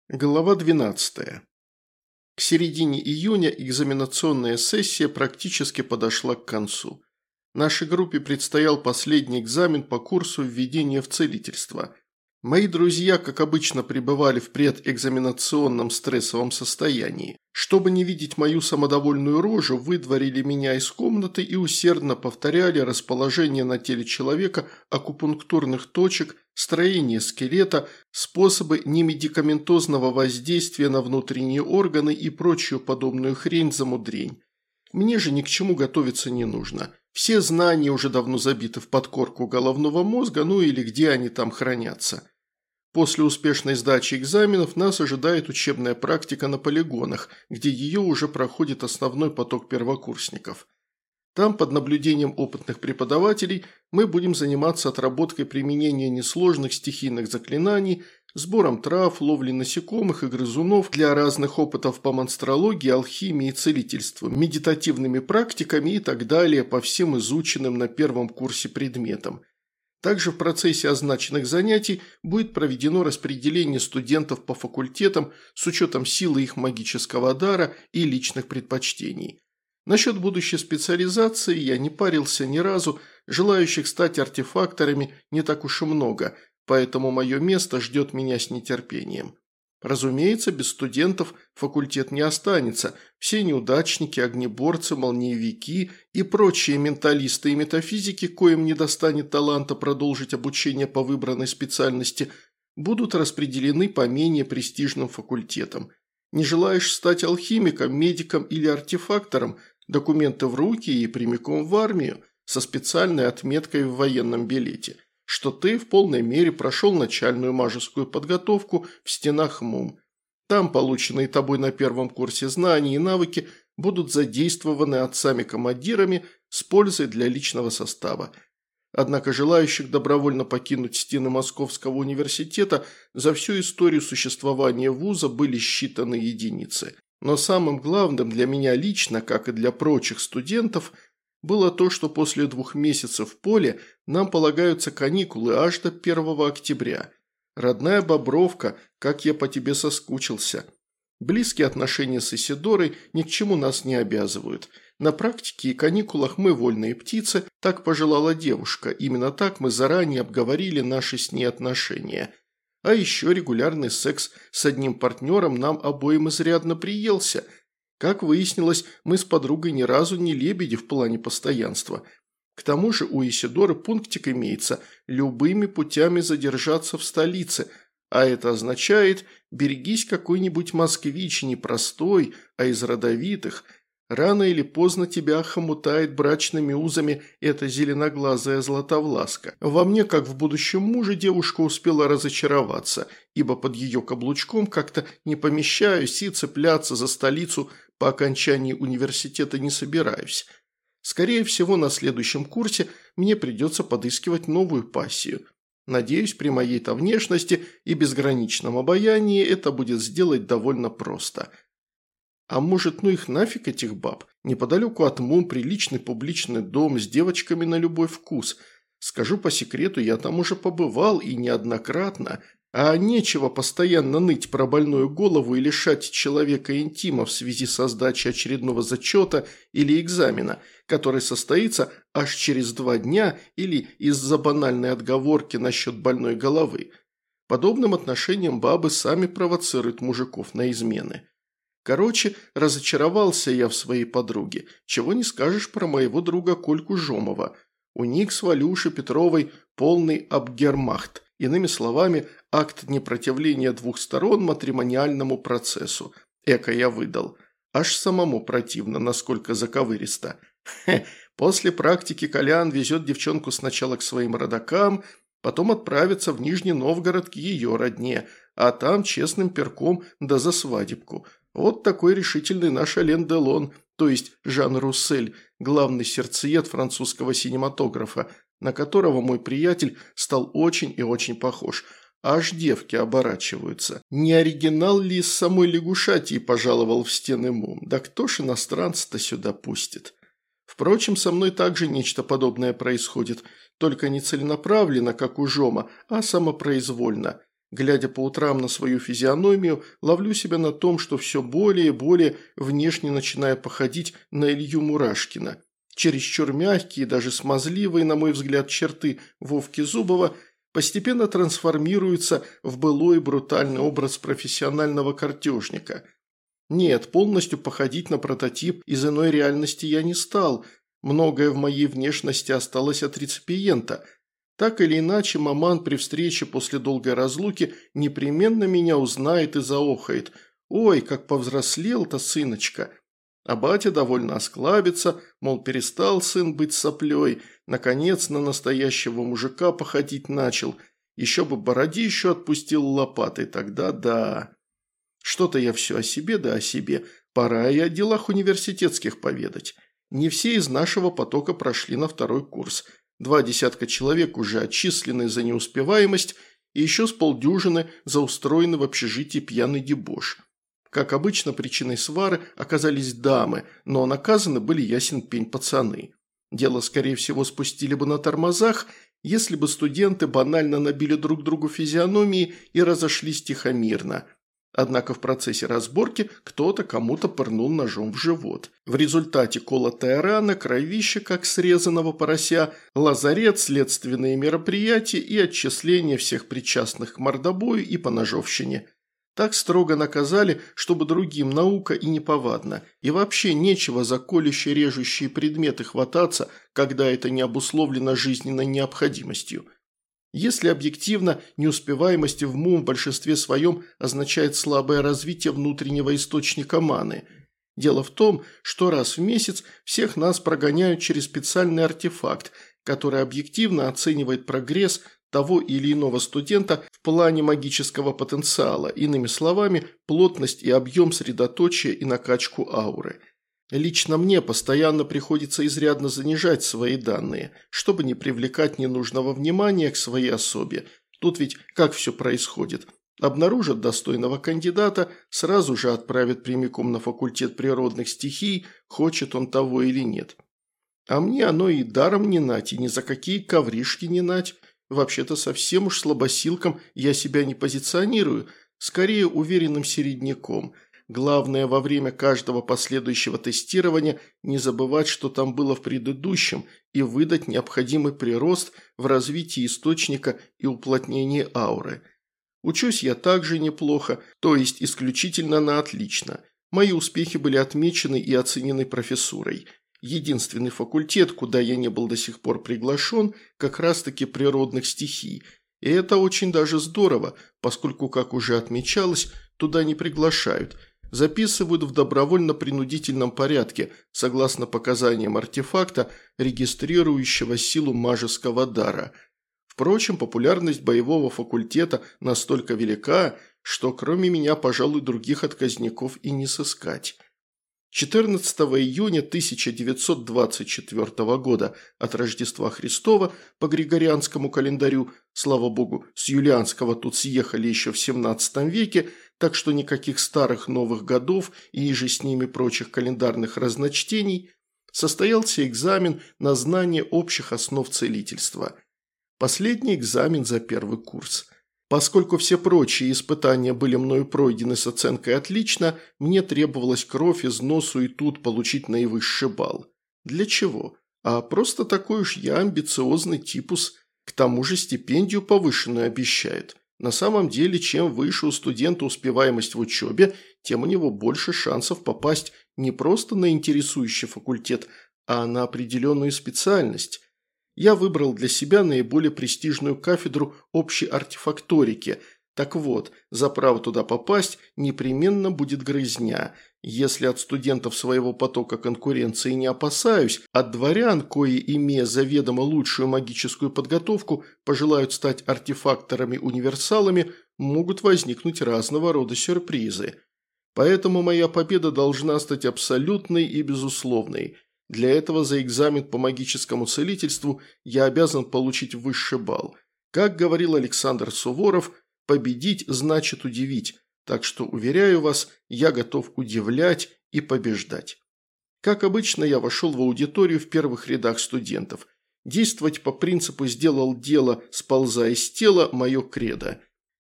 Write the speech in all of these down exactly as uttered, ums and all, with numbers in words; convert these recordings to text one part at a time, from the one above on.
Глава двенадцатая. К середине июня экзаменационная сессия практически подошла к концу. Нашей группе предстоял последний экзамен по курсу введения в целительство. Мои друзья, как обычно, пребывали в предэкзаменационном стрессовом состоянии. Чтобы не видеть мою самодовольную рожу, выдворили меня из комнаты и усердно повторяли расположение на теле человека акупунктурных точек, строение скелета, способы немедикаментозного воздействия на внутренние органы и прочую подобную хрень-замудрень. Мне же ни к чему готовиться не нужно. Все знания уже давно забиты в подкорку головного мозга, ну или где они там хранятся. После успешной сдачи экзаменов нас ожидает учебная практика на полигонах, где ее уже проходит основной поток первокурсников. Там, под наблюдением опытных преподавателей, мы будем заниматься отработкой применения несложных стихийных заклинаний, сбором трав, ловлей насекомых и грызунов для разных опытов по монстрологии, алхимии и целительству, медитативными практиками и так далее по всем изученным на первом курсе предметам. Также в процессе означенных занятий будет проведено распределение студентов по факультетам с учетом силы их магического дара и личных предпочтений. Насчет будущей специализации я не парился ни разу, желающих стать артефакторами не так уж и много, поэтому мое место ждет меня с нетерпением. Разумеется, без студентов факультет не останется, все неудачники, огнеборцы, молниевики и прочие менталисты и метафизики, коим не достанет таланта продолжить обучение по выбранной специальности, будут распределены по менее престижным факультетам. Не желаешь стать алхимиком, медиком или артефактором – документы в руки и прямиком в армию со специальной отметкой в военном билете, что ты в полной мере прошел начальную мажескую подготовку в стенах МУМ. Там полученные тобой на первом курсе знания и навыки будут задействованы отцами-командирами с пользой для личного состава. Однако желающих добровольно покинуть стены Московского университета за всю историю существования вуза были считаны единицы. Но самым главным для меня лично, как и для прочих студентов, было то, что после двух месяцев в поле нам полагаются каникулы аж до первого октября. Родная Бобровка, как я по тебе соскучился. Близкие отношения с Исидорой ни к чему нас не обязывают. На практике и каникулах мы вольные птицы, так пожелала девушка, именно так мы заранее обговорили наши с ней отношения. А еще регулярный секс с одним партнером нам обоим изрядно приелся. Как выяснилось, мы с подругой ни разу не лебеди в плане постоянства. К тому же у Исидоры пунктик имеется – любыми путями задержаться в столице, а это означает – берегись какой-нибудь москвич, не простой, а из родовитых. Рано или поздно тебя охомутает брачными узами эта зеленоглазая Златовласка. Во мне, как в будущем муже, девушка успела разочароваться, ибо под ее каблучком как-то не помещаюсь и цепляться за столицу по окончании университета не собираюсь. Скорее всего, на следующем курсе мне придется подыскивать новую пассию. Надеюсь, при моей-то внешности и безграничном обаянии это будет сделать довольно просто. А может, ну их нафиг, этих баб? Неподалеку от МУМ приличный публичный дом с девочками на любой вкус. Скажу по секрету, я там уже побывал и неоднократно. А нечего постоянно ныть про больную голову и лишать человека интима в связи со сдачей очередного зачета или экзамена, который состоится аж через два дня или из-за банальной отговорки насчет больной головы. Подобным отношением бабы сами провоцируют мужиков на измены. Короче, разочаровался я в своей подруге. Чего не скажешь про моего друга Кольку Жомова. У них с Валюшей Петровой полный абгермахт. Иными словами, акт непротивления двух сторон матримониальному процессу. Эко я выдал. Аж самому противно, насколько заковыристо. Хе, после практики Колян везет девчонку сначала к своим родакам, потом отправится в Нижний Новгород к ее родне, а там честным перком да за свадебку. Вот такой решительный наш Ален Делон, то есть Жан Руссель, главный сердцеед французского синематографа, на которого мой приятель стал очень и очень похож. Аж девки оборачиваются. Не оригинал ли из самой лягушатии пожаловал в стены МУМ? Да кто ж иностранца-то сюда пустит? Впрочем, со мной также нечто подобное происходит, только не целенаправленно, как у Жома, а самопроизвольно. Глядя по утрам на свою физиономию, ловлю себя на том, что все более и более внешне начинаю походить на Илью Мурашкина. Чересчур мягкие, даже смазливые, на мой взгляд, черты Вовки Зубова постепенно трансформируются в былой брутальный образ профессионального картежника. Нет, полностью походить на прототип из иной реальности я не стал. Многое в моей внешности осталось от реципиента. Так или иначе, маман при встрече после долгой разлуки непременно меня узнает и заохает. «Ой, как повзрослел-то, сыночка!» А батя довольно осклабится, мол, перестал сын быть соплей, наконец на настоящего мужика походить начал. Еще бы бородищу отпустил лопатой, тогда да. Что-то я все о себе да о себе, пора и о делах университетских поведать. Не все из нашего потока прошли на второй курс. Два десятка человек уже отчислены за неуспеваемость и еще с полдюжины за устроенный в общежитии пьяный дебош. Как обычно, причиной свары оказались дамы, но наказаны были ясен пень пацаны. Дело, скорее всего, спустили бы на тормозах, если бы студенты банально набили друг другу физиономии и разошлись тихомирно. Однако в процессе разборки кто-то кому-то пырнул ножом в живот. В результате колотая рана, кровище, как срезанного порося, лазарет, следственные мероприятия и отчисление всех причастных к мордобою и поножовщине. Так строго наказали, чтобы другим наука и неповадно. И вообще нечего за колющие режущие предметы хвататься, когда это не обусловлено жизненной необходимостью. Если объективно, неуспеваемость в МУМ в большинстве своем означает слабое развитие внутреннего источника маны. Дело в том, что раз в месяц всех нас прогоняют через специальный артефакт, который объективно оценивает прогресс того или иного студента в плане магического потенциала, иными словами, плотность и объем средоточия и накачку ауры. Лично мне постоянно приходится изрядно занижать свои данные, чтобы не привлекать ненужного внимания к своей особе. Тут ведь как все происходит? Обнаружат достойного кандидата, сразу же отправят прямиком на факультет природных стихий, хочет он того или нет. А мне оно и даром не нать, и ни за какие ковришки не нать. Вообще-то совсем уж слабосилком я себя не позиционирую, скорее уверенным середняком. Главное во время каждого последующего тестирования не забывать, что там было в предыдущем, и выдать необходимый прирост в развитии источника и уплотнении ауры. Учусь я также неплохо, то есть исключительно на отлично. Мои успехи были отмечены и оценены профессурой. Единственный факультет, куда я не был до сих пор приглашен, как раз-таки природных стихий. И это очень даже здорово, поскольку, как уже отмечалось, туда не приглашают. Записывают в добровольно-принудительном порядке, согласно показаниям артефакта, регистрирующего силу мажеского дара. Впрочем, популярность боевого факультета настолько велика, что кроме меня, пожалуй, других отказников и не сыскать. четырнадцатого июня тысяча девятьсот двадцать четвёртого года от Рождества Христова по григорианскому календарю, слава богу, с юлианского тут съехали еще в семнадцатом веке, так что никаких старых новых годов и иже с ними прочих календарных разночтений, состоялся экзамен на знание общих основ целительства. Последний экзамен за первый курс. Поскольку все прочие испытания были мною пройдены с оценкой «отлично», мне требовалось кровь из носу и тут получить наивысший балл. Для чего? А просто такой уж я амбициозный типус, к тому же стипендию повышенную обещают. На самом деле, чем выше у студента успеваемость в учебе, тем у него больше шансов попасть не просто на интересующий факультет, а на определенную специальность. Я выбрал для себя наиболее престижную кафедру общей артефакторики. Так вот, за право туда попасть непременно будет грызня. Если от студентов своего потока конкуренции не опасаюсь, от дворян, кои, имея заведомо лучшую магическую подготовку, пожелают стать артефакторами-универсалами, могут возникнуть разного рода сюрпризы. Поэтому моя победа должна стать абсолютной и безусловной. Для этого за экзамен по магическому целительству я обязан получить высший балл. Как говорил Александр Суворов, победить значит удивить, так что, уверяю вас, я готов удивлять и побеждать. Как обычно, я вошел в аудиторию в первых рядах студентов. Действовать по принципу «сделал дело, сползая с тела» – мое кредо.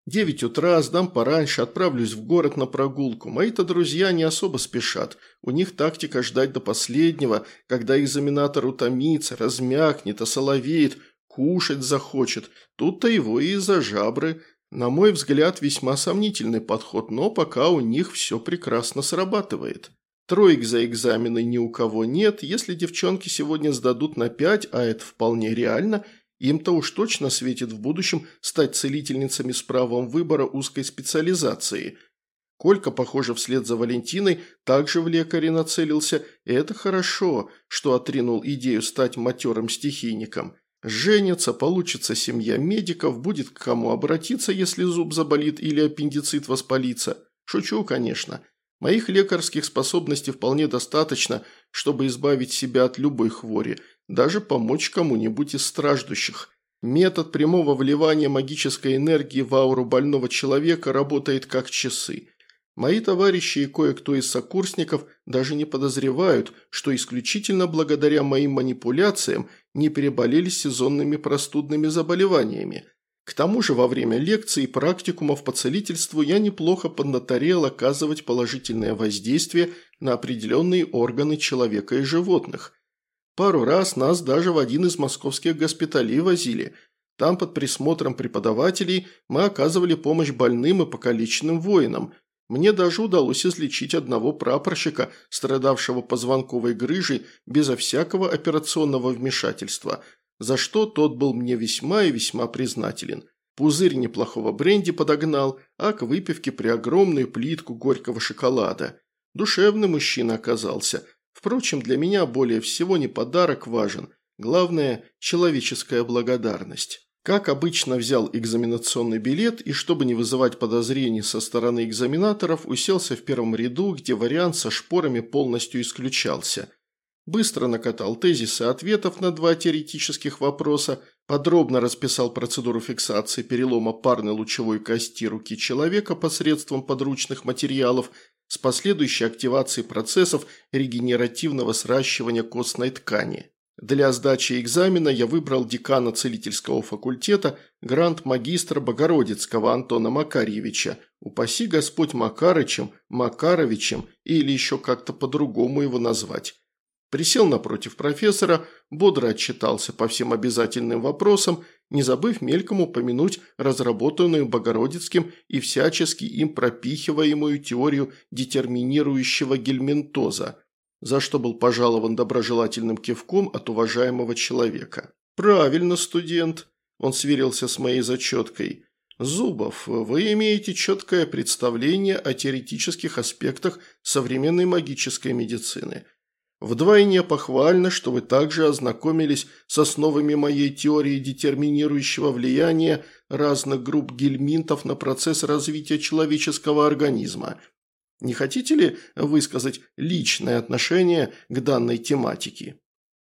Девять утра, сдам пораньше, отправлюсь в город на прогулку. Мои-то друзья не особо спешат. У них тактика ждать до последнего, когда экзаменатор утомится, размякнет, осоловеет, кушать захочет. Тут-то его и из-за жабры. На мой взгляд, весьма сомнительный подход, но пока у них все прекрасно срабатывает. Троек за экзамены ни у кого нет. Если девчонки сегодня сдадут на пять, а это вполне реально – им-то уж точно светит в будущем стать целительницами с правом выбора узкой специализации. Колька, похоже, вслед за Валентиной также в лекаре нацелился, и это хорошо, что отринул идею стать матерым стихийником. Женятся, получится семья медиков, будет к кому обратиться, если зуб заболит или аппендицит воспалится. Шучу, конечно. Моих лекарских способностей вполне достаточно, чтобы избавить себя от любой хвори, даже помочь кому-нибудь из страждущих. Метод прямого вливания магической энергии в ауру больного человека работает как часы. Мои товарищи и кое-кто из сокурсников даже не подозревают, что исключительно благодаря моим манипуляциям не переболели сезонными простудными заболеваниями. К тому же во время лекций и практикумов по целительству я неплохо поднаторел оказывать положительное воздействие на определенные органы человека и животных. Пару раз нас даже в один из московских госпиталей возили. Там под присмотром преподавателей мы оказывали помощь больным и покалеченным воинам. Мне даже удалось излечить одного прапорщика, страдавшего позвонковой грыжей, безо всякого операционного вмешательства – за что тот был мне весьма и весьма признателен. Пузырь неплохого бренди подогнал, а к выпивке преогромную плитку горького шоколада. Душевный мужчина оказался. Впрочем, для меня более всего не подарок важен. Главное – человеческая благодарность. Как обычно, взял экзаменационный билет и, чтобы не вызывать подозрений со стороны экзаменаторов, уселся в первом ряду, где вариант со шпорами полностью исключался. Быстро накатал тезисы ответов на два теоретических вопроса, подробно расписал процедуру фиксации перелома парной лучевой кости руки человека посредством подручных материалов с последующей активацией процессов регенеративного сращивания костной ткани. Для сдачи экзамена я выбрал декана целительского факультета, гранд-магистра Богородицкого Антона Макарьевича, упаси Господь Макарычем, Макаровичем или еще как-то по-другому его назвать. Присел напротив профессора, бодро отчитался по всем обязательным вопросам, не забыв мельком упомянуть разработанную Богородицким и всячески им пропихиваемую теорию детерминирующего гельминтоза, за что был пожалован доброжелательным кивком от уважаемого человека. «Правильно, студент», – он сверился с моей зачеткой. «Зубов, вы имеете четкое представление о теоретических аспектах современной магической медицины». Вдвойне похвально, что вы также ознакомились с основами моей теории детерминирующего влияния разных групп гельминтов на процесс развития человеческого организма. Не хотите ли высказать личное отношение к данной тематике?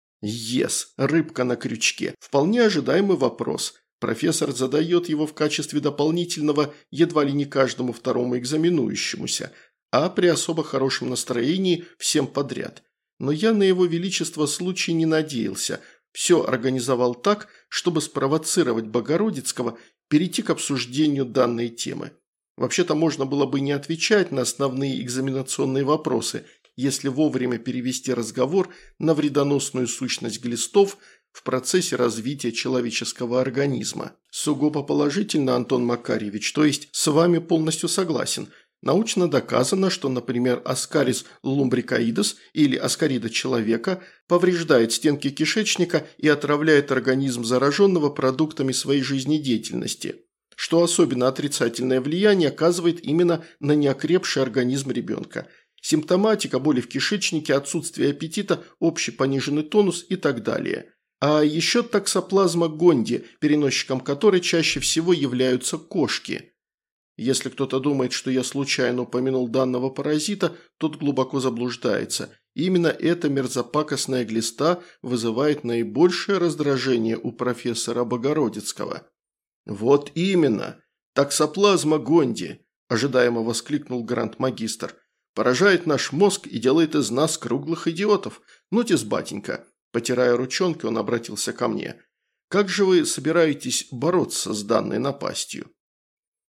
Ес, рыбка на крючке. Вполне ожидаемый вопрос. Профессор задает его в качестве дополнительного едва ли не каждому второму экзаменующемуся, а при особо хорошем настроении всем подряд. Но я на его величество случай не надеялся. Все организовал так, чтобы спровоцировать Богородицкого перейти к обсуждению данной темы. Вообще-то можно было бы не отвечать на основные экзаменационные вопросы, если вовремя перевести разговор на вредоносную сущность глистов в процессе развития человеческого организма. Сугубо положительно, Антон Макарьевич, то есть с вами полностью согласен. Научно доказано, что, например, аскарис лумбрикоидес или аскарида человека повреждает стенки кишечника и отравляет организм зараженного продуктами своей жизнедеятельности, что особенно отрицательное влияние оказывает именно на неокрепший организм ребенка. Симптоматика, боли в кишечнике, отсутствие аппетита, общий пониженный тонус и так далее. А еще токсоплазма гонди, переносчиком которой чаще всего являются кошки. Если кто-то думает, что я случайно упомянул данного паразита, тот глубоко заблуждается. Именно эта мерзопакостная глиста вызывает наибольшее раздражение у профессора Богородицкого. «Вот именно! Токсоплазма гонди!» – ожидаемо воскликнул гранд-магистр. «Поражает наш мозг и делает из нас круглых идиотов. Ну-тис, батенька!» Потирая ручонки, он обратился ко мне. «Как же вы собираетесь бороться с данной напастью?»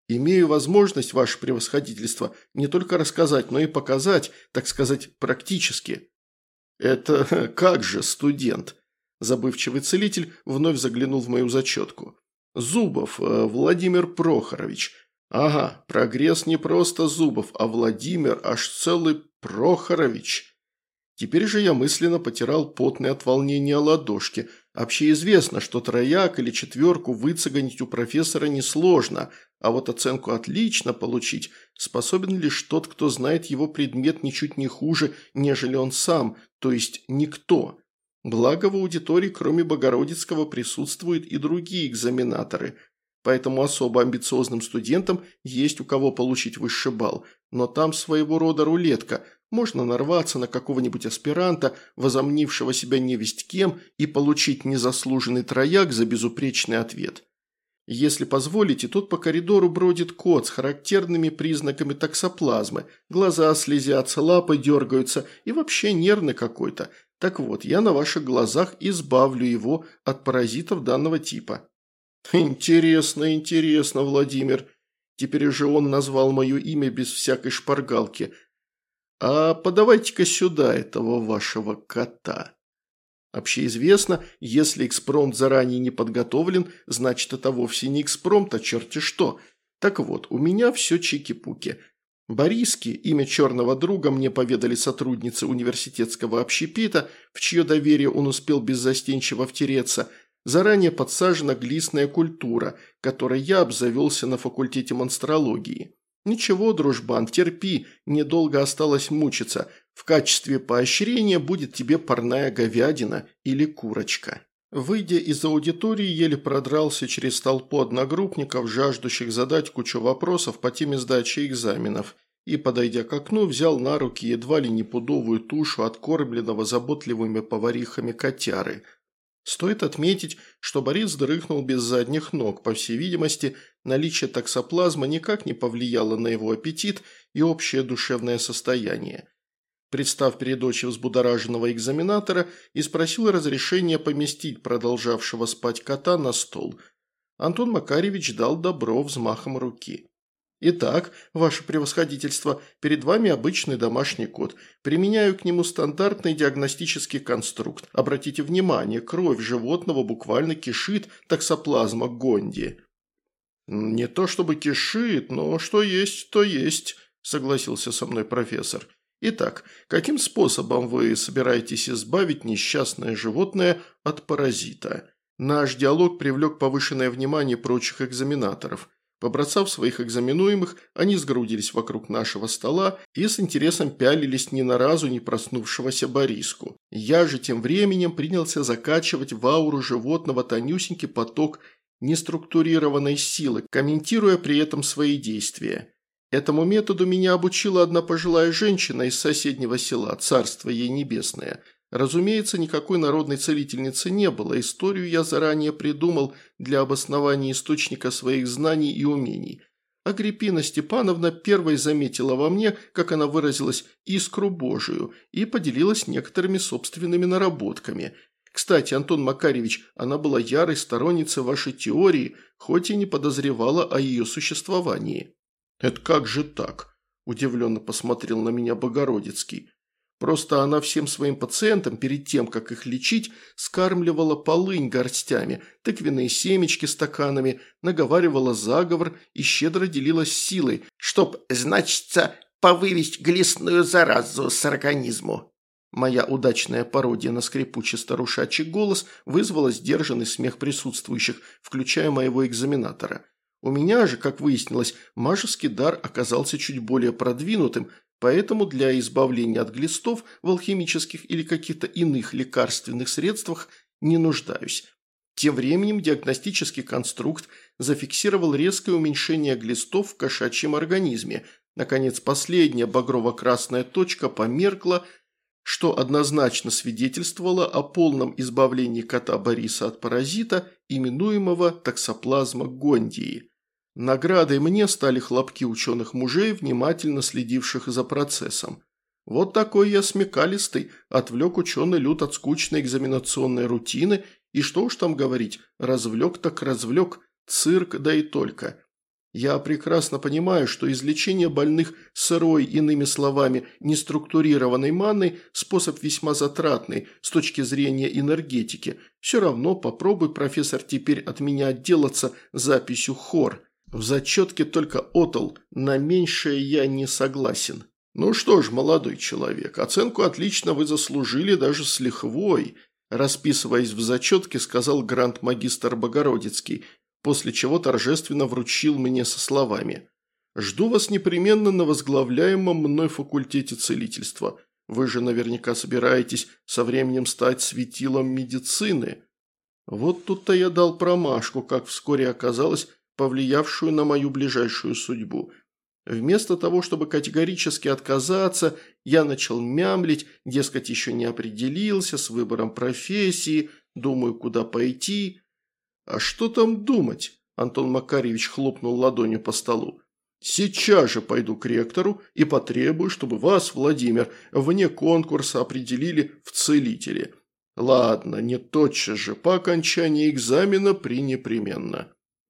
Имею возможность, ваше превосходительство, не только рассказать, но и показать, так сказать, практически». «Это как же, студент?» Забывчивый целитель вновь заглянул в мою зачетку. «Зубов Владимир Прохорович. Ага, прогресс не просто Зубов, а Владимир аж целый Прохорович». Теперь же я мысленно потирал потные от волнения ладошки. Общеизвестно, что трояк или четверку выцегонить у профессора несложно, а вот оценку «отлично» получить способен лишь тот, кто знает его предмет ничуть не хуже, нежели он сам, то есть никто. Благо в аудитории, кроме Богородицкого, присутствуют и другие экзаменаторы, поэтому особо амбициозным студентам есть у кого получить высший балл, но там своего рода рулетка – можно нарваться на какого-нибудь аспиранта, возомнившего себя невесть кем, и получить незаслуженный трояк за безупречный ответ. Если позволите, тут по коридору бродит кот с характерными признаками токсоплазмы. Глаза слезятся, лапы дергаются и вообще нервный какой-то. Так вот, я на ваших глазах избавлю его от паразитов данного типа». «Интересно, интересно, Владимир». Теперь же он назвал мое имя без всякой шпаргалки. «А подавайте-ка сюда этого вашего кота». Общеизвестно, если экспромт заранее не подготовлен, значит это вовсе не экспромт, а черти что. Так вот, у меня все чики-пуки. Бориски, имя черного друга, мне поведали сотрудницы университетского общепита, в чье доверие он успел беззастенчиво втереться, заранее подсажена глистная культура, которой я обзавелся на факультете монстрологии. «Ничего, дружбан, терпи, недолго осталось мучиться. В качестве поощрения будет тебе парная говядина или курочка». Выйдя из аудитории, еле продрался через толпу одногруппников, жаждущих задать кучу вопросов по теме сдачи экзаменов, и, подойдя к окну, взял на руки едва ли не пудовую тушу откормленного заботливыми поварихами котяры. Стоит отметить, что Борис дрыхнул без задних ног, по всей видимости, наличие токсоплазмы никак не повлияло на его аппетит и общее душевное состояние. Представ перед очи взбудораженного экзаменатора и спросил разрешения поместить продолжавшего спать кота на стол. Антон Макаревич дал добро взмахом руки. «Итак, ваше превосходительство, перед вами обычный домашний кот. Применяю к нему стандартный диагностический конструкт. Обратите внимание, кровь животного буквально кишит токсоплазма гонди». «Не то чтобы кишит, но что есть, то есть», – согласился со мной профессор. «Итак, каким способом вы собираетесь избавить несчастное животное от паразита?» Наш диалог привлек повышенное внимание прочих экзаменаторов. Побросав своих экзаменуемых, они сгрудились вокруг нашего стола и с интересом пялились ни на разу не проснувшегося Бориску. Я же тем временем принялся закачивать в ауру животного тонюсенький поток неструктурированной силы, комментируя при этом свои действия. Этому методу меня обучила одна пожилая женщина из соседнего села, царство ей небесное. Разумеется, никакой народной целительницы не было, историю я заранее придумал для обоснования источника своих знаний и умений. Агриппина Степановна первой заметила во мне, как она выразилась, искру Божию и поделилась некоторыми собственными наработками. Кстати, Антон Макаревич, она была ярой сторонницей вашей теории, хоть и не подозревала о ее существовании. «Это как же так?» – удивленно посмотрел на меня Богородицкий. «Просто она всем своим пациентам перед тем, как их лечить, скармливала полынь горстями, тыквенные семечки стаканами, наговаривала заговор и щедро делилась силой, чтоб, значится, повывести глистную заразу с организму». Моя удачная пародия на скрипучий старушачий голос вызвала сдержанный смех присутствующих, включая моего экзаменатора. У меня же, как выяснилось, мажеский дар оказался чуть более продвинутым, поэтому для избавления от глистов в алхимических или каких-то иных лекарственных средствах не нуждаюсь. Тем временем диагностический конструкт зафиксировал резкое уменьшение глистов в кошачьем организме. Наконец, последняя багрово-красная точка померкла, что однозначно свидетельствовало о полном избавлении кота Бориса от паразита, именуемого токсоплазма гондии. Наградой мне стали хлопки ученых мужей, внимательно следивших за процессом. Вот такой я смекалистый, отвлек ученый люд от скучной экзаменационной рутины, и что уж там говорить, развлек так развлек, цирк да и только. Я прекрасно понимаю, что излечение больных сырой, иными словами, неструктурированной манной – способ весьма затратный с точки зрения энергетики. Все равно попробуй, профессор, теперь от меня отделаться записью хор. В зачетке только отл, на меньшее я не согласен. Ну что ж, молодой человек, оценку отлично вы заслужили даже с лихвой, расписываясь в зачетке, сказал гранд-магистр Богородицкий, после чего торжественно вручил мне со словами: «Жду вас непременно на возглавляемом мной факультете целительства. Вы же наверняка собираетесь со временем стать светилом медицины». Вот тут-то я дал промашку, как вскоре оказалось, повлиявшую на мою ближайшую судьбу. Вместо того, чтобы категорически отказаться, я начал мямлить, дескать, еще не определился с выбором профессии, думаю, куда пойти. «А что там думать?» – Антон Макарьевич хлопнул ладонью по столу. «Сейчас же пойду к ректору и потребую, чтобы вас, Владимир, вне конкурса определили в целители. Ладно, не тотчас же, по окончании экзамена пренепременно».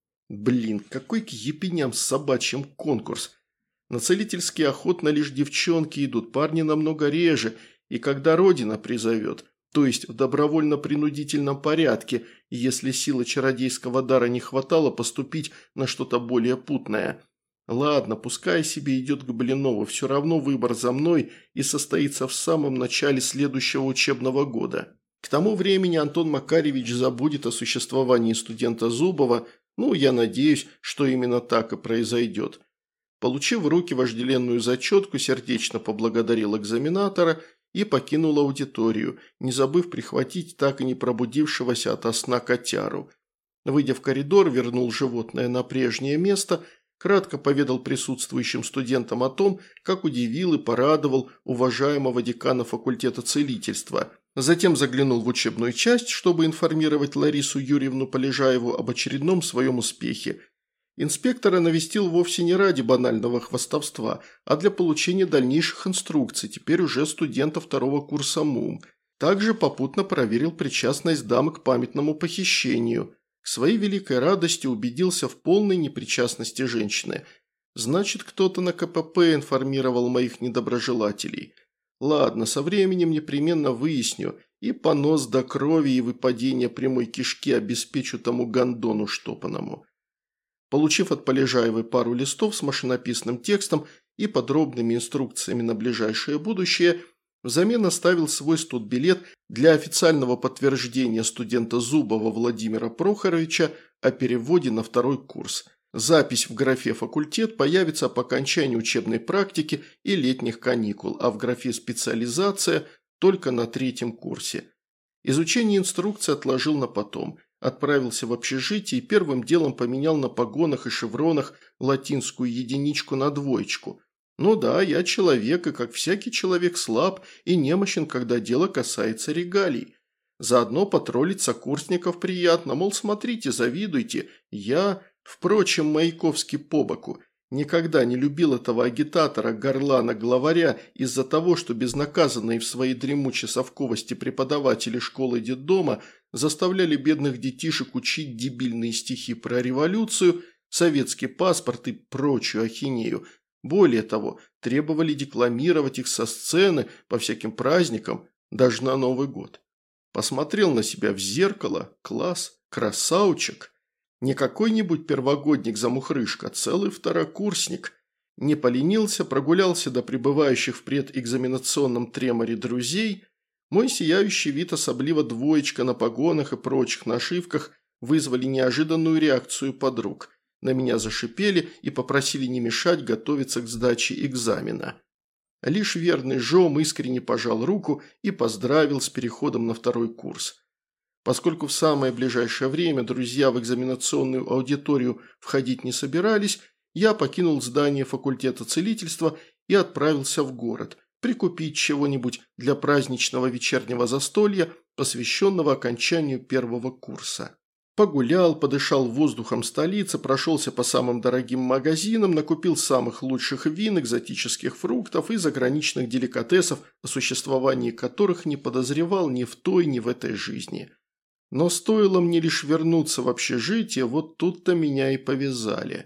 Блин, какой к епеням собачьим конкурс. На целительские охотно лишь девчонки идут, парни намного реже, и когда Родина призовет, то есть в добровольно-принудительном порядке, если силы чародейского дара не хватало поступить на что-то более путное. Ладно, пускай себе идет к Блинову, все равно выбор за мной и состоится в самом начале следующего учебного года. К тому времени Антон Макарьевич забудет о существовании студента Зубова, ну, я надеюсь, что именно так и произойдет. Получив в руки вожделенную зачетку, сердечно поблагодарил экзаменатора и покинул аудиторию, не забыв прихватить так и не пробудившегося ото сна котяру. Выйдя в коридор, вернул животное на прежнее место, кратко поведал присутствующим студентам о том, как удивил и порадовал уважаемого декана факультета целительства. Затем заглянул в учебную часть, чтобы информировать Ларису Юрьевну Полежаеву об очередном своем успехе. Инспектора навестил вовсе не ради банального хвастовства, а для получения дальнейших инструкций, теперь уже студента второго курса МУМ. Также попутно проверил причастность дамы к памятному похищению. К своей великой радости убедился в полной непричастности женщины. Значит, кто-то на ка пэ пэ информировал моих недоброжелателей. Ладно, со временем непременно выясню, и понос до крови и выпадения прямой кишки обеспечу тому гондону штопаному. Получив от Полежаевой пару листов с машинописным текстом и подробными инструкциями на ближайшее будущее, взамен оставил свой студбилет для официального подтверждения студента Зубова Владимира Прохоровича о переводе на второй курс. Запись в графе «факультет» появится по окончании учебной практики и летних каникул, а в графе «специализация» только на третьем курсе. Изучение инструкции отложил на потом. Отправился в общежитие и первым делом поменял на погонах и шевронах латинскую единичку на двоечку. Ну да, я человек, и как всякий человек слаб и немощен, когда дело касается регалий. Заодно потроллить сокурсников приятно, мол, смотрите, завидуйте, я, впрочем, Маяковский по боку. Никогда не любил этого агитатора, горлана, главаря из-за того, что безнаказанные в своей дремучей совковости преподаватели школы детдома заставляли бедных детишек учить дебильные стихи про революцию, советский паспорт и прочую ахинею. Более того, требовали декламировать их со сцены по всяким праздникам, даже на Новый год. Посмотрел на себя в зеркало, класс, красавчик. Не какой-нибудь первогодник-замухрышка, целый второкурсник. Не поленился, прогулялся до пребывающих в предэкзаменационном треморе друзей. Мой сияющий вид, особливо двоечка на погонах и прочих нашивках, вызвали неожиданную реакцию подруг. На меня зашипели и попросили не мешать готовиться к сдаче экзамена. Лишь верный Жом искренне пожал руку и поздравил с переходом на второй курс. Поскольку в самое ближайшее время друзья в экзаменационную аудиторию входить не собирались, я покинул здание факультета целительства и отправился в город, прикупить чего-нибудь для праздничного вечернего застолья, посвященного окончанию первого курса. Погулял, подышал воздухом столицы, прошелся по самым дорогим магазинам, накупил самых лучших вин, экзотических фруктов и заграничных деликатесов, о существовании которых не подозревал ни в той, ни в этой жизни. Но стоило мне лишь вернуться в общежитие, вот тут-то меня и повязали.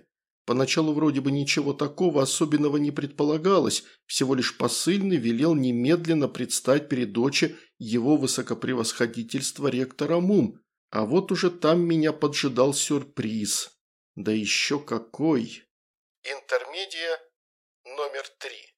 Поначалу вроде бы ничего такого особенного не предполагалось, всего лишь посыльный велел немедленно предстать перед очи его высокопревосходительства ректора МУМ, а вот уже там меня поджидал сюрприз. Да еще какой! Интермедия номер три.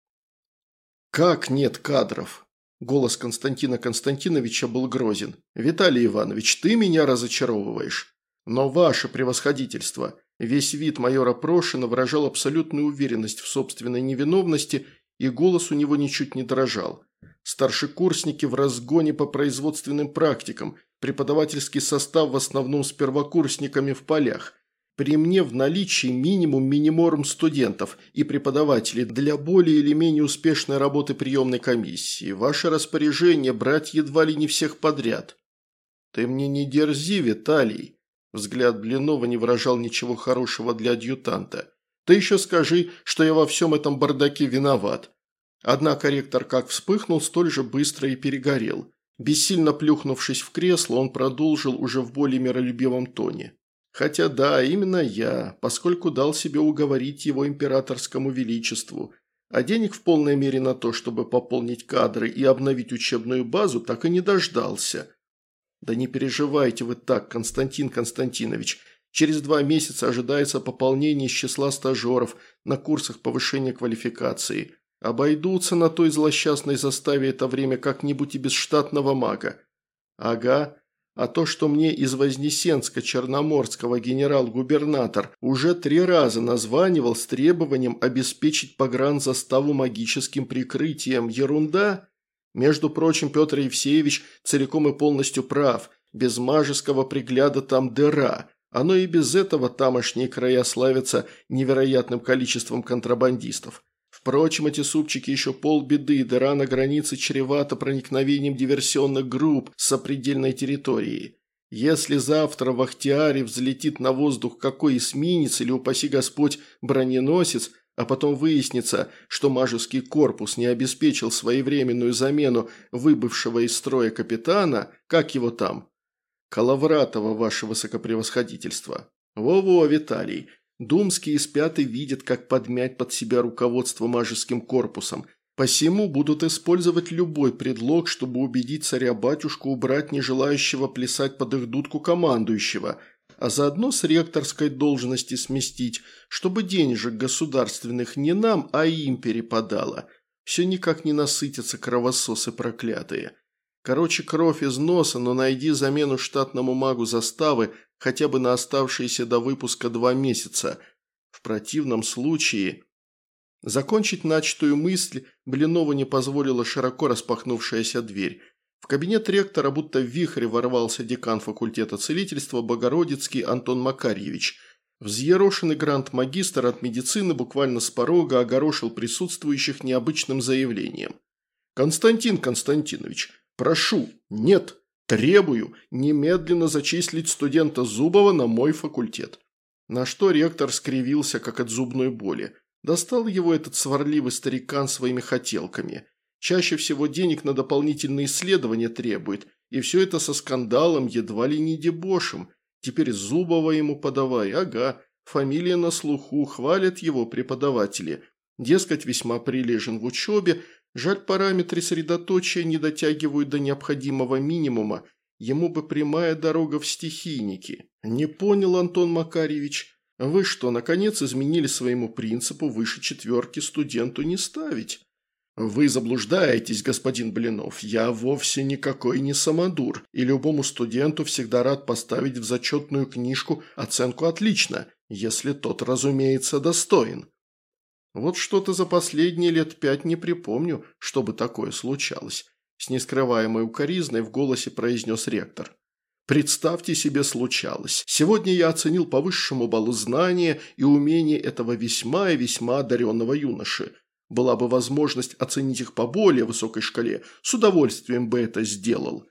«Как нет кадров?» Голос Константина Константиновича был грозен. «Виталий Иванович, ты меня разочаровываешь. Но ваше превосходительство». Весь вид майора Прошина выражал абсолютную уверенность в собственной невиновности, и голос у него ничуть не дрожал. Старшекурсники в разгоне по производственным практикам, преподавательский состав в основном с первокурсниками в полях. При мне в наличии минимум миниморум студентов и преподавателей для более или менее успешной работы приемной комиссии. Ваше распоряжение брать едва ли не всех подряд». «Ты мне не дерзи, Виталий». Взгляд Блинова не выражал ничего хорошего для адъютанта. «Ты еще скажи, что я во всем этом бардаке виноват». Однако ректор как вспыхнул, столь же быстро и перегорел. Бессильно плюхнувшись в кресло, он продолжил уже в более миролюбивом тоне. «Хотя да, именно я, поскольку дал себе уговорить его императорскому величеству, а денег в полной мере на то, чтобы пополнить кадры и обновить учебную базу, так и не дождался». «Да не переживайте вы так, Константин Константинович. Через два месяца ожидается пополнение из числа стажеров на курсах повышения квалификации. Обойдутся на той злосчастной заставе это время как-нибудь и без штатного мага». «Ага. А то, что мне из Вознесенска-Черноморского генерал-губернатор уже три раза названивал с требованием обеспечить погранзаставу магическим прикрытием, ерунда?» Между прочим, Петр Евсеевич целиком и полностью прав. Без мажеского пригляда там дыра. Оно и без этого тамошние края славятся невероятным количеством контрабандистов. Впрочем, эти супчики еще полбеды, дыра на границе чревата проникновением диверсионных групп с сопредельной территории. Если завтра в Ахтиаре взлетит на воздух какой эсминец или, упаси Господь, броненосец, а потом выяснится, что мажеский корпус не обеспечил своевременную замену выбывшего из строя капитана, как его там? Коловратова, ваше высокопревосходительство. Во-во, Виталий. Думские из пятой видят, как подмять под себя руководство мажеским корпусом. Посему будут использовать любой предлог, чтобы убедить царя-батюшку убрать нежелающего плясать под их дудку командующего, а заодно с ректорской должности сместить, чтобы денежек государственных не нам, а им перепадало. Все никак не насытятся кровососы проклятые. Короче, кровь из носа, но найди замену штатному магу заставы хотя бы на оставшиеся до выпуска два месяца. В противном случае...» Закончить начатую мысль Блинову не позволила широко распахнувшаяся дверь. В кабинет ректора будто в вихре ворвался декан факультета целительства Богородицкий Антон Макарьевич. Взъерошенный грант-магистр от медицины буквально с порога огорошил присутствующих необычным заявлением. «Константин Константинович, прошу, нет, требую немедленно зачислить студента Зубова на мой факультет». На что ректор скривился, как от зубной боли. Достал его этот сварливый старикан своими хотелками. Чаще всего денег на дополнительные исследования требует, и все это со скандалом, едва ли не дебошем. Теперь Зубова ему подавай, ага, фамилия на слуху, хвалят его преподаватели. Дескать, весьма прилежен в учебе, жаль, параметры средоточия не дотягивают до необходимого минимума, ему бы прямая дорога в стихийники. Не понял, Антон Макарьевич, вы что, наконец изменили своему принципу выше четверки студенту не ставить? «Вы заблуждаетесь, господин Блинов, я вовсе никакой не самодур, и любому студенту всегда рад поставить в зачетную книжку оценку «отлично», если тот, разумеется, достоин». Вот что-то за последние лет пять не припомню, чтобы такое случалось. С нескрываемой укоризной в голосе произнес ректор. Представьте себе, случалось. Сегодня я оценил по высшему баллу знания и умения этого весьма и весьма одаренного юноши. Была бы возможность оценить их по более высокой шкале, с удовольствием бы это сделал.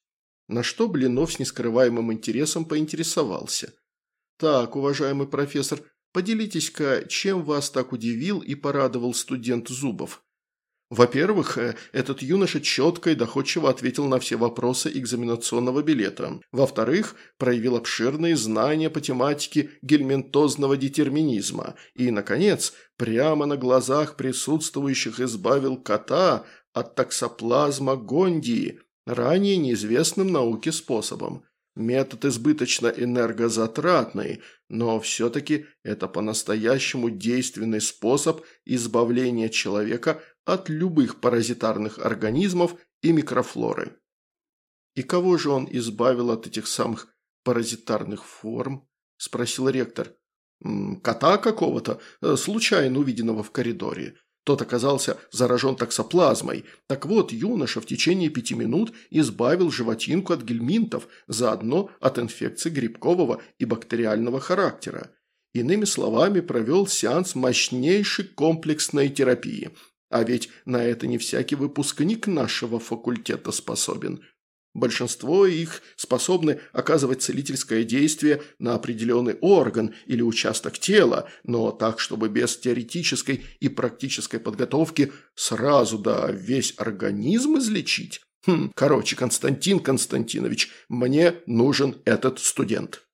На что Блинов с нескрываемым интересом поинтересовался. «Так, уважаемый профессор, поделитесь-ка, чем вас так удивил и порадовал студент Зубов?» Во-первых, э, этот юноша четко и доходчиво ответил на все вопросы экзаменационного билета. Во-вторых, проявил обширные знания по тематике гельминтозного детерминизма. И, наконец, прямо на глазах присутствующих избавил кота от токсоплазма гондии, ранее неизвестным науке способом. Метод избыточно энергозатратный, но все-таки это по-настоящему действенный способ избавления человека от любых паразитарных организмов и микрофлоры. «И кого же он избавил от этих самых паразитарных форм?» – спросил ректор. «М, «Кота какого-то, случайно увиденного в коридоре. Тот оказался заражен токсоплазмой. Так вот, юноша в течение пяти минут избавил животинку от гельминтов, заодно от инфекций грибкового и бактериального характера. Иными словами, провел сеанс мощнейшей комплексной терапии. А ведь на это не всякий выпускник нашего факультета способен. Большинство их способны оказывать целительское действие на определенный орган или участок тела, но так, чтобы без теоретической и практической подготовки сразу да весь организм излечить. Хм, короче, Константин Константинович, мне нужен этот студент».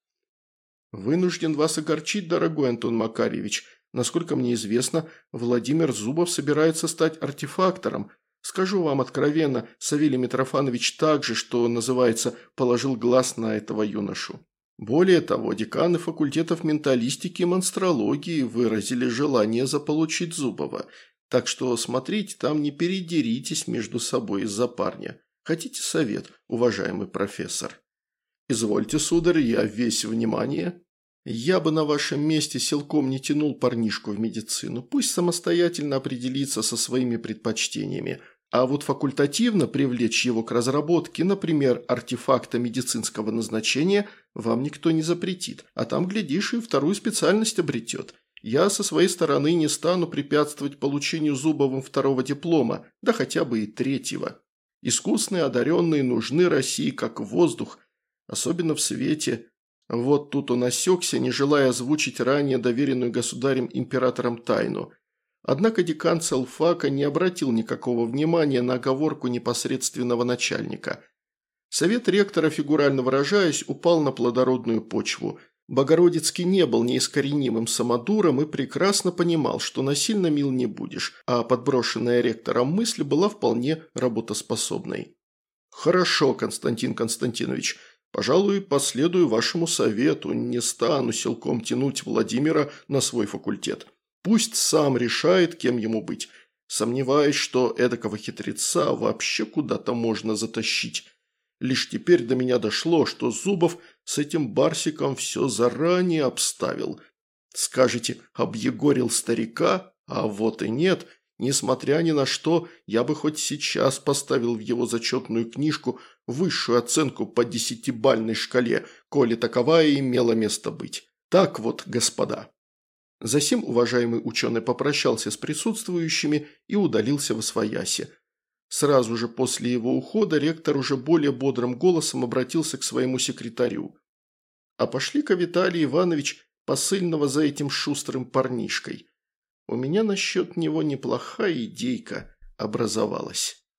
«Вынужден вас огорчить, дорогой Антон Макарьевич. Насколько мне известно, Владимир Зубов собирается стать артефактором. Скажу вам откровенно, Савелий Митрофанович также, что называется, положил глаз на этого юношу. Более того, деканы факультетов менталистики и монстрологии выразили желание заполучить Зубова. Так что смотрите, там не передеритесь между собой из-за парня. Хотите совет, уважаемый профессор?» «Извольте, сударь, я весь внимание». «Я бы на вашем месте силком не тянул парнишку в медицину, пусть самостоятельно определится со своими предпочтениями, а вот факультативно привлечь его к разработке, например, артефакта медицинского назначения, вам никто не запретит, а там, глядишь, и вторую специальность обретет. Я со своей стороны не стану препятствовать получению Зубовым второго диплома, да хотя бы и третьего. Искусные одаренные нужны России как воздух, особенно в свете». Вот тут он осекся, не желая озвучить ранее доверенную государем-императором тайну. Однако декан Целфака не обратил никакого внимания на оговорку непосредственного начальника. Совет ректора, фигурально выражаясь, упал на плодородную почву. Богородицкий не был неискоренимым самодуром и прекрасно понимал, что насильно мил не будешь, а подброшенная ректором мысль была вполне работоспособной. «Хорошо, Константин Константинович. Пожалуй, последую вашему совету, не стану силком тянуть Владимира на свой факультет. Пусть сам решает, кем ему быть. Сомневаюсь, что эдакого хитреца вообще куда-то можно затащить. Лишь теперь до меня дошло, что Зубов с этим Барсиком все заранее обставил. Скажете, объегорил старика? А вот и нет. Несмотря ни на что, я бы хоть сейчас поставил в его зачетную книжку высшую оценку по десятибалльной шкале, коли таковая имела место быть. Так вот, господа». Засим уважаемый ученый попрощался с присутствующими и удалился восвояси. Сразу же после его ухода ректор уже более бодрым голосом обратился к своему секретарю. «А пошли-ка, Виталий Иванович, посыльного за этим шустрым парнишкой. У меня насчет него неплохая идейка образовалась».